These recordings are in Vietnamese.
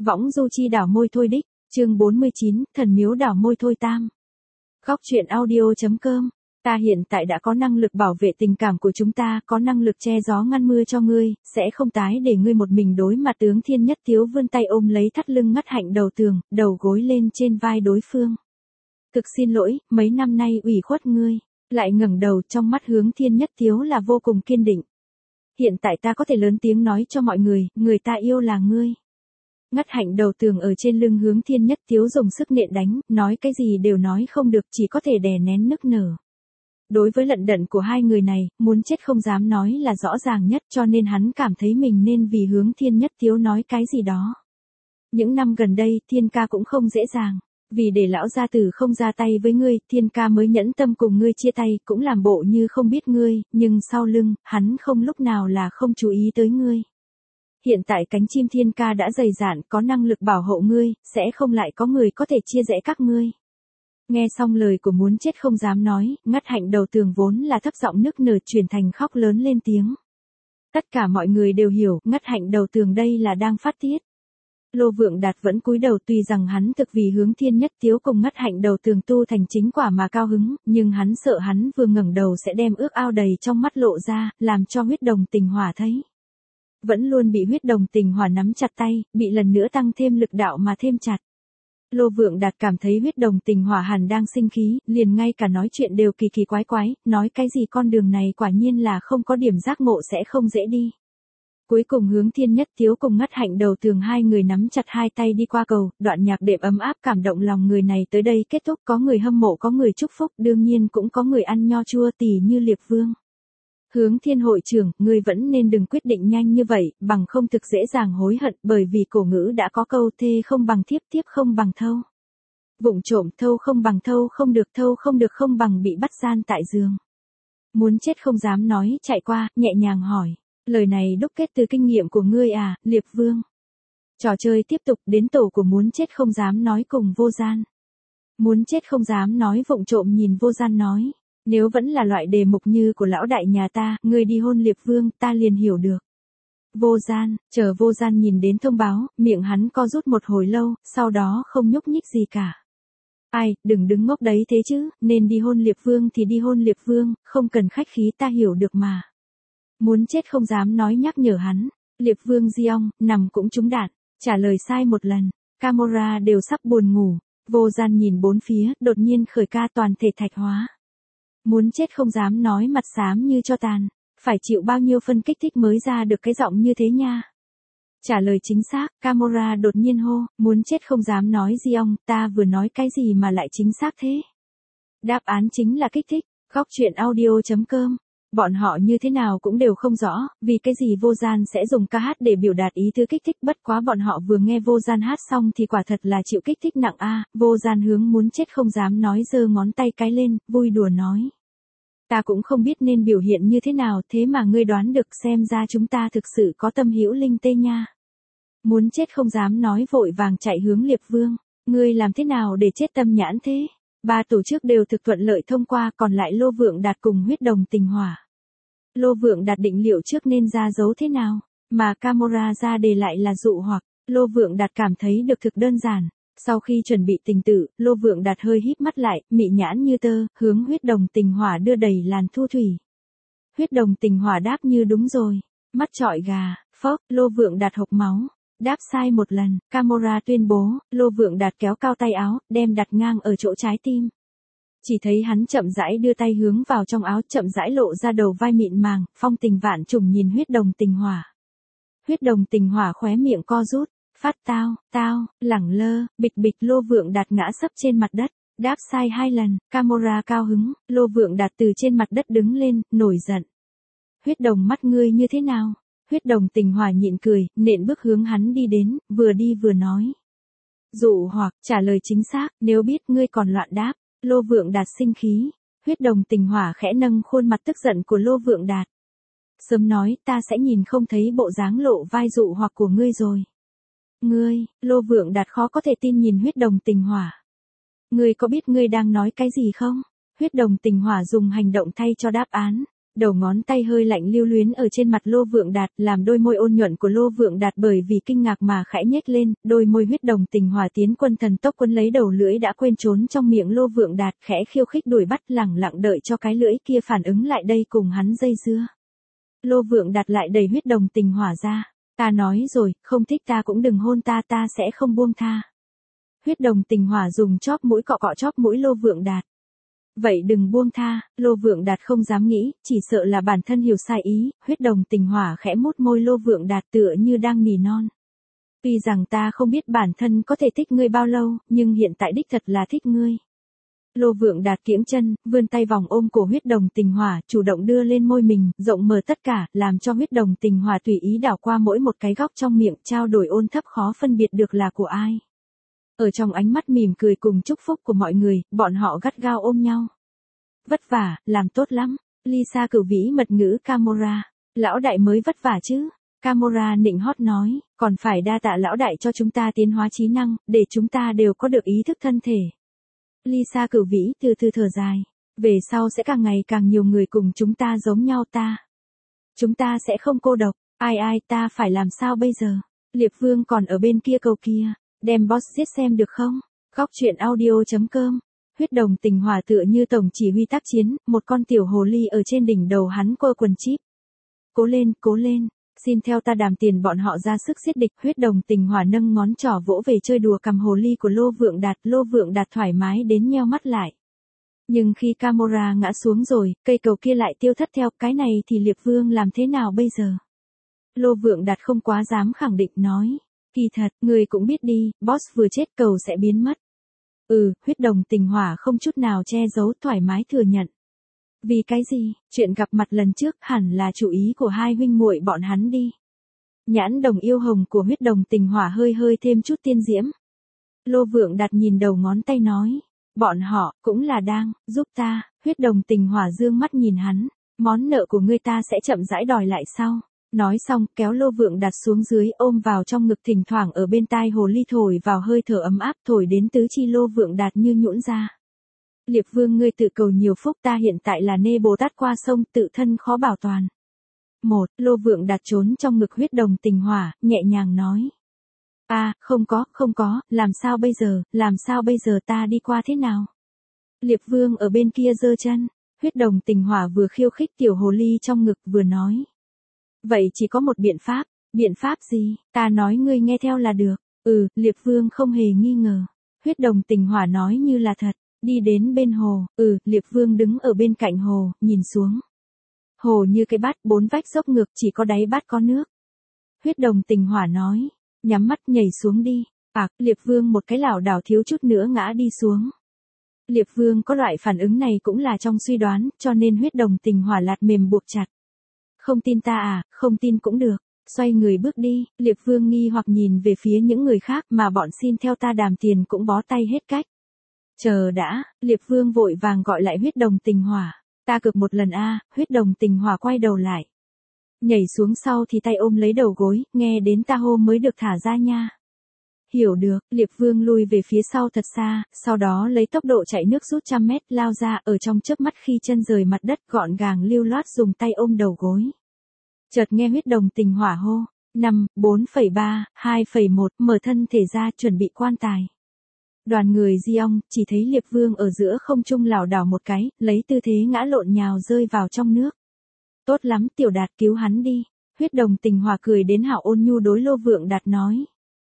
Võng du chi đảo môi thôi đích, chương 49, thần miếu đảo môi thôi tam. Góc truyện audio.com. Ta hiện tại đã có năng lực bảo vệ tình cảm của chúng ta, có năng lực che gió ngăn mưa cho ngươi, sẽ không tái để ngươi một mình đối mặt. Tướng Thiên Nhất Tiếu vươn tay ôm lấy thắt lưng Ngất Hạnh đầu tường, đầu gối lên trên vai đối phương. Thực xin lỗi, mấy năm nay ủy khuất ngươi. Lại ngẩng đầu, trong mắt Hướng Thiên Nhất Tiếu là vô cùng kiên định. Hiện tại ta có thể lớn tiếng nói cho mọi người, người ta yêu là ngươi. Ngất Hạnh đầu tường ở trên lưng Hướng Thiên Nhất Tiếu dùng sức nện đánh, nói cái gì đều nói không được, chỉ có thể đè nén nức nở. Đối với lận đận của hai người này, muốn chết không dám nói là rõ ràng nhất, cho nên hắn cảm thấy mình nên vì Hướng Thiên Nhất Tiếu nói cái gì đó. Những năm gần đây, Thiên ca cũng không dễ dàng. Vì để lão gia tử không ra tay với ngươi, Thiên ca mới nhẫn tâm cùng ngươi chia tay, cũng làm bộ như không biết ngươi, nhưng sau lưng, hắn không lúc nào là không chú ý tới ngươi. Hiện tại cánh chim Thiên ca đã dày dạn, có năng lực bảo hộ ngươi, sẽ không lại có người có thể chia rẽ các ngươi. Nghe xong lời của muốn chết không dám nói, Ngất Hạnh đầu tường vốn là thấp giọng nức nở chuyển thành khóc lớn lên tiếng. Tất cả mọi người đều hiểu, Ngất Hạnh đầu tường đây là đang phát tiết. Lô Vượng Đạt vẫn cúi đầu, tuy rằng hắn thực vì Hướng Thiên Nhất Tiếu cùng Ngất Hạnh đầu tường tu thành chính quả mà cao hứng, nhưng hắn sợ hắn vừa ngẩng đầu sẽ đem ước ao đầy trong mắt lộ ra, làm cho huyết đồng tình hỏa thấy. Vẫn luôn bị huyết đồng tình hỏa nắm chặt tay, bị lần nữa tăng thêm lực đạo mà thêm chặt. Lô Vượng Đạt cảm thấy huyết đồng tình hỏa hẳn đang sinh khí, liền ngay cả nói chuyện đều kỳ kỳ quái quái, nói cái gì con đường này quả nhiên là không có điểm giác ngộ sẽ không dễ đi. Cuối cùng Hướng Thiên Nhất Tiếu cùng Ngất Hạnh đầu tường hai người nắm chặt hai tay đi qua cầu, đoạn nhạc đệm ấm áp cảm động lòng người này tới đây kết thúc, có người hâm mộ có người chúc phúc, đương nhiên cũng có người ăn nho chua tỉ như Liệp Vương. Hướng Thiên hội trưởng, ngươi vẫn nên đừng quyết định nhanh như vậy, bằng không thực dễ dàng hối hận, bởi vì cổ ngữ đã có câu thê không bằng thiếp, thiếp không bằng thâu. Vụng trộm thâu không bằng thâu không được không bằng bị bắt gian tại giường. Muốn chết không dám nói, chạy qua, nhẹ nhàng hỏi. Lời này đúc kết từ kinh nghiệm của ngươi à, Liệp Vương. Trò chơi tiếp tục, đến tổ của muốn chết không dám nói cùng Vô Gian. Muốn chết không dám nói vụng trộm nhìn Vô Gian nói. Nếu vẫn là loại đề mục như của lão đại nhà ta, ngươi đi hôn Liệp Vương, ta liền hiểu được. Vô Gian, chờ Vô Gian nhìn đến thông báo, miệng hắn co rút một hồi lâu, sau đó không nhúc nhích gì cả. Ai, đừng đứng ngốc đấy thế chứ, nên đi hôn Liệp Vương thì đi hôn Liệp Vương, không cần khách khí ta hiểu được mà. Muốn chết không dám nói nhắc nhở hắn. Liệp Vương Diong, nằm cũng trúng đạn, trả lời sai một lần. Camora đều sắp buồn ngủ. Vô Gian nhìn bốn phía, đột nhiên khởi ca toàn thể thạch hóa. Muốn chết không dám nói mặt xám như cho tàn. Phải chịu bao nhiêu phân kích thích mới ra được cái giọng như thế nha. Trả lời chính xác, Camora đột nhiên hô, muốn chết không dám nói Diong, ta vừa nói cái gì mà lại chính xác thế? Đáp án chính là kích thích. Góc truyện audio.com. Bọn họ như thế nào cũng đều không rõ, vì cái gì Vô Gian sẽ dùng ca hát để biểu đạt ý tứ kích thích, bất quá bọn họ vừa nghe Vô Gian hát xong thì quả thật là chịu kích thích nặng a. Vô Gian hướng muốn chết không dám nói giơ ngón tay cái lên, vui đùa nói. Ta cũng không biết nên biểu hiện như thế nào, thế mà ngươi đoán được, xem ra chúng ta thực sự có tâm hữu linh tê nha. Muốn chết không dám nói vội vàng chạy hướng Liệp Vương, ngươi làm thế nào để chết tâm nhãn thế? Ba tổ chức đều thực thuận lợi thông qua, còn lại Lô Vượng Đạt cùng huyết đồng tình hỏa. Lô Vượng Đạt định liệu trước nên ra dấu thế nào, mà Camora ra đề lại là dụ hoặc. Lô Vượng Đạt cảm thấy được thực đơn giản. Sau khi chuẩn bị tình tự, Lô Vượng Đạt hơi híp mắt lại, mị nhãn như tơ, hướng huyết đồng tình hỏa đưa đầy làn thu thủy. Huyết đồng tình hỏa đáp như đúng rồi. Mắt trọi gà, phốc, Lô Vượng Đạt hộc máu. Đáp sai một lần, Camora tuyên bố, Lô Vượng Đạt kéo cao tay áo, đem đặt ngang ở chỗ trái tim. Chỉ thấy hắn chậm rãi đưa tay hướng vào trong áo, chậm rãi lộ ra đầu vai mịn màng, phong tình vạn trùng nhìn huyết đồng tình hỏa. Huyết đồng tình hỏa khóe miệng co rút, phát tao, lẳng lơ, bịch bịch. Lô Vượng Đạt ngã sấp trên mặt đất, đáp sai 2 lần, Camora cao hứng, Lô Vượng Đạt từ trên mặt đất đứng lên, nổi giận. Huyết đồng mắt ngươi như thế nào? Huyết đồng tình hỏa nhịn cười, nện bước hướng hắn đi đến, vừa đi vừa nói. Dụ hoặc, trả lời chính xác, nếu biết ngươi còn loạn đáp. Lô Vượng Đạt sinh khí. Huyết đồng tình hỏa khẽ nâng khuôn mặt tức giận của Lô Vượng Đạt. Sớm nói, ta sẽ nhìn không thấy bộ dáng lộ vai dụ hoặc của ngươi rồi. Ngươi, Lô Vượng Đạt khó có thể tin nhìn huyết đồng tình hỏa. Ngươi có biết ngươi đang nói cái gì không? Huyết đồng tình hỏa dùng hành động thay cho đáp án. đầu ngón tay hơi lạnh lưu luyến ở trên mặt Lô Vượng Đạt, làm đôi môi ôn nhuận của Lô Vượng Đạt bởi vì kinh ngạc mà khẽ nhếch lên, đôi môi huyết đồng tình hỏa tiến quân thần tốc quấn lấy đầu lưỡi đã quên trốn trong miệng Lô Vượng Đạt, khẽ khiêu khích đuổi bắt, lẳng lặng đợi cho cái lưỡi kia phản ứng lại đây cùng hắn dây dưa. Lô Vượng Đạt lại đẩy huyết đồng tình hỏa ra, ta nói rồi, không thích ta cũng đừng hôn ta, ta sẽ không buông tha. Huyết đồng tình hỏa dùng chóp mũi cọ cọ chóp mũi Lô Vượng Đạt. Vậy đừng buông tha, Lô Vượng Đạt không dám nghĩ, chỉ sợ là bản thân hiểu sai ý, huyết đồng tình hỏa khẽ mút môi Lô Vượng Đạt tựa như đang nỉ non. Tuy rằng ta không biết bản thân có thể thích ngươi bao lâu, nhưng hiện tại đích thật là thích ngươi. Lô Vượng Đạt kiễng chân, vươn tay vòng ôm cổ huyết đồng tình hỏa, chủ động đưa lên môi mình, rộng mở tất cả, làm cho huyết đồng tình hỏa tùy ý đảo qua mỗi một cái góc trong miệng, trao đổi ôn thấp khó phân biệt được là của ai. Ở trong ánh mắt mỉm cười cùng chúc phúc của mọi người, bọn họ gắt gao ôm nhau. Vất vả, làm tốt lắm. Lisa cửu vĩ mật ngữ Camora. Lão đại mới vất vả chứ. Camora nịnh hót nói, còn phải đa tạ lão đại cho chúng ta tiến hóa trí năng, để chúng ta đều có được ý thức thân thể. Lisa cửu vĩ từ từ thở dài. Về sau sẽ càng ngày càng nhiều người cùng chúng ta giống nhau ta. Chúng ta sẽ không cô độc. Ai ta phải làm sao bây giờ? Liệp Vương còn ở bên kia cầu kia. Đem boss giết xem được không? Góc truyện audio.com. Huyết đồng tình hỏa tựa như tổng chỉ huy tác chiến, một con tiểu hồ ly ở trên đỉnh đầu hắn quơ quần chip. Cố lên, xin theo ta đàm tiền, bọn họ ra sức giết địch. Huyết đồng tình hỏa nâng ngón trỏ vỗ về chơi đùa cầm hồ ly của Lô Vượng Đạt thoải mái đến nheo mắt lại. Nhưng khi Camora ngã xuống rồi, cây cầu kia lại tiêu thất theo, cái này thì Liệp Vương làm thế nào bây giờ? Lô Vượng Đạt không quá dám khẳng định nói. Kỳ thật, người cũng biết đi, boss vừa chết cầu sẽ biến mất. Huyết đồng tình hỏa không chút nào che giấu, thoải mái thừa nhận. Vì cái gì? Chuyện gặp mặt lần trước hẳn là chủ ý của hai huynh muội bọn hắn đi. Nhãn đồng yêu hồng của huyết đồng tình hỏa hơi thêm chút tiên diễm. Lô Vượng Đạt nhìn đầu ngón tay nói. Bọn họ, cũng là đang, giúp ta. Huyết đồng tình hỏa dương mắt nhìn hắn. Món nợ của ngươi ta sẽ chậm rãi đòi lại sau. Nói xong, kéo Lô Vượng Đạt xuống dưới, ôm vào trong ngực, thỉnh thoảng ở bên tai hồ ly thổi vào hơi thở ấm áp, thổi đến tứ chi Lô Vượng Đạt như nhũn ra. Liệp Vương ngươi tự cầu nhiều phúc, ta hiện tại là nê Bồ Tát qua sông, tự thân khó bảo toàn. Lô Vượng Đạt trốn trong ngực huyết đồng tình hỏa, nhẹ nhàng nói. Không có, làm sao bây giờ ta đi qua thế nào? Liệp Vương ở bên kia giơ chân, huyết đồng tình hỏa vừa khiêu khích tiểu hồ ly trong ngực vừa nói. Vậy chỉ có một biện pháp gì? Ta nói ngươi nghe theo là được. Liệp Vương không hề nghi ngờ. Huyết đồng tình hỏa nói như là thật, đi đến bên hồ. Liệp Vương đứng ở bên cạnh hồ, nhìn xuống. Hồ như cái bát, bốn vách dốc ngược, chỉ có đáy bát có nước. Huyết đồng tình hỏa nói, nhắm mắt nhảy xuống đi. Liệp Vương một cái lảo đảo thiếu chút nữa ngã đi xuống. Liệp Vương có loại phản ứng này cũng là trong suy đoán, cho nên huyết đồng tình hỏa lạt mềm buộc chặt. Không tin ta không tin cũng được. Xoay người bước đi, Liệp Vương nghi hoặc nhìn về phía những người khác mà bọn xin theo ta đàm tiền cũng bó tay hết cách. Chờ đã, Liệp Vương vội vàng gọi lại huyết đồng tình hỏa. Ta cược một lần huyết đồng tình hỏa quay đầu lại. Nhảy xuống sau thì tay ôm lấy đầu gối, nghe đến ta hô mới được thả ra nha. Hiểu được, Liệp Vương lui về phía sau thật xa, sau đó lấy tốc độ chạy nước rút 100 mét lao ra, ở trong chớp mắt khi chân rời mặt đất gọn gàng lưu loát dùng tay ôm đầu gối. Chợt nghe huyết đồng tình hỏa hô, 5, 4,3, 2,1, mở thân thể ra chuẩn bị quan tài. Đoàn người di ong, chỉ thấy Liệp Vương ở giữa không trung lảo đảo một cái, lấy tư thế ngã lộn nhào rơi vào trong nước. Tốt lắm Tiểu Đạt, cứu hắn đi. Huyết đồng tình hỏa cười đến hảo ôn nhu đối Lô Vượng Đạt nói.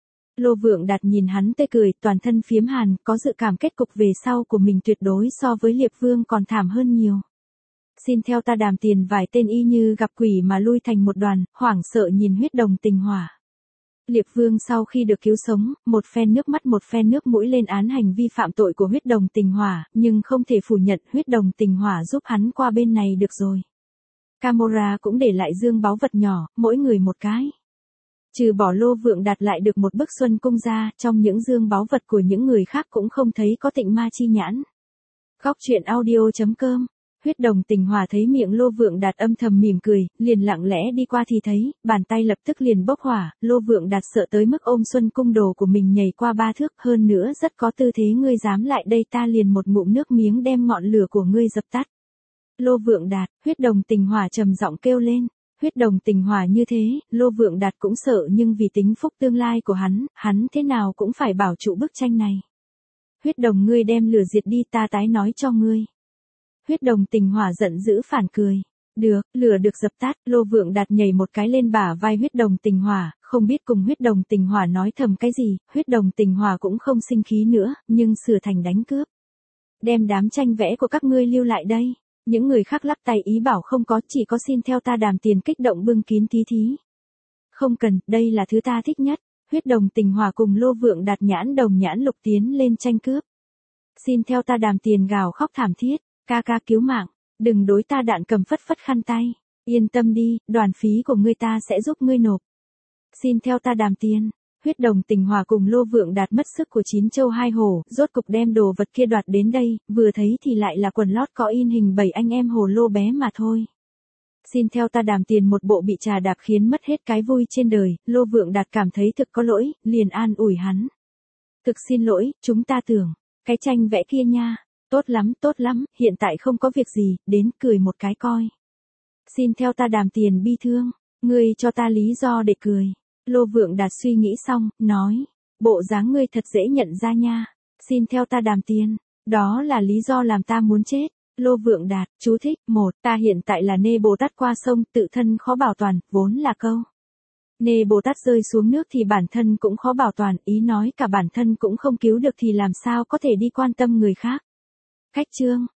Lô Vượng Đạt nhìn hắn tươi cười, toàn thân phiếm hàn, có dự cảm kết cục về sau của mình tuyệt đối so với Liệp Vương còn thảm hơn nhiều. Xin theo ta đàm tiền, vài tên y như gặp quỷ mà lui thành một đoàn, hoảng sợ nhìn huyết đồng tình hỏa. Liệp Vương sau khi được cứu sống, một phen nước mắt một phen nước mũi lên án hành vi phạm tội của huyết đồng tình hỏa, nhưng không thể phủ nhận huyết đồng tình hỏa giúp hắn qua bên này được rồi. Camora cũng để lại dương báu vật nhỏ, mỗi người một cái. Trừ bỏ Lô Vượng Đạt lại được một bức xuân cung ra, trong những dương báu vật của những người khác cũng không thấy có tịnh ma chi nhãn. Góc truyện audio.com. Huyết đồng tình hỏa thấy miệng Lô Vượng Đạt âm thầm mỉm cười, liền lặng lẽ đi qua thì thấy, bàn tay lập tức liền bốc hỏa, Lô Vượng Đạt sợ tới mức ôm xuân cung đồ của mình nhảy qua 3 thước, hơn nữa rất có tư thế, ngươi dám lại đây ta liền một ngụm nước miếng đem ngọn lửa của ngươi dập tắt. Lô Vượng Đạt, huyết đồng tình hỏa trầm giọng kêu lên. Huyết đồng tình hỏa như thế, Lô Vượng Đạt cũng sợ nhưng vì tính phúc tương lai của hắn thế nào cũng phải bảo trụ bức tranh này. Huyết đồng ngươi đem lửa diệt đi ta tái nói cho ngươi. Huyết đồng tình hỏa giận dữ phản cười. Được, lửa được dập tắt, Lô Vượng Đạt nhảy một cái lên bả vai huyết đồng tình hỏa, không biết cùng huyết đồng tình hỏa nói thầm cái gì, huyết đồng tình hỏa cũng không sinh khí nữa, nhưng sửa thành đánh cướp. Đem đám tranh vẽ của các ngươi lưu lại đây. Những người khác lắc tay ý bảo không có, chỉ có xin theo ta đàm tiền kích động bưng kín tí thí. Không cần, đây là thứ ta thích nhất. Huyết đồng tình hỏa cùng Lô Vượng Đạt nhãn đồng nhãn lục tiến lên tranh cướp. Xin theo ta đàm tiền gào khóc thảm thiết, ca ca cứu mạng, đừng đối ta đạn cầm phất phất khăn tay. Yên tâm đi, đoàn phí của ngươi ta sẽ giúp ngươi nộp. Xin theo ta đàm tiền. Huyết đồng tình hỏa cùng Lô Vượng Đạt mất sức của 9 châu 2 hổ, rốt cục đem đồ vật kia đoạt đến đây, vừa thấy thì lại là quần lót có in hình 7 anh em hồ lô bé mà thôi. Xin theo ta đàm tiền một bộ bị trà đạp khiến mất hết cái vui trên đời, Lô Vượng Đạt cảm thấy thực có lỗi, liền an ủi hắn. Thực xin lỗi, chúng ta tưởng, cái tranh vẽ kia nha, tốt lắm, hiện tại không có việc gì, đến cười một cái coi. Xin theo ta đàm tiền bi thương, ngươi cho ta lý do để cười. Lô Vượng Đạt suy nghĩ xong, nói, bộ dáng ngươi thật dễ nhận ra nha, xin theo ta đàm tiền, đó là lý do làm ta muốn chết. Lô Vượng Đạt, chú thích, 1, ta hiện tại là nê Bồ Tát qua sông, tự thân khó bảo toàn, vốn là câu. Nê Bồ Tát rơi xuống nước thì bản thân cũng khó bảo toàn, ý nói cả bản thân cũng không cứu được thì làm sao có thể đi quan tâm người khác. Cách chương.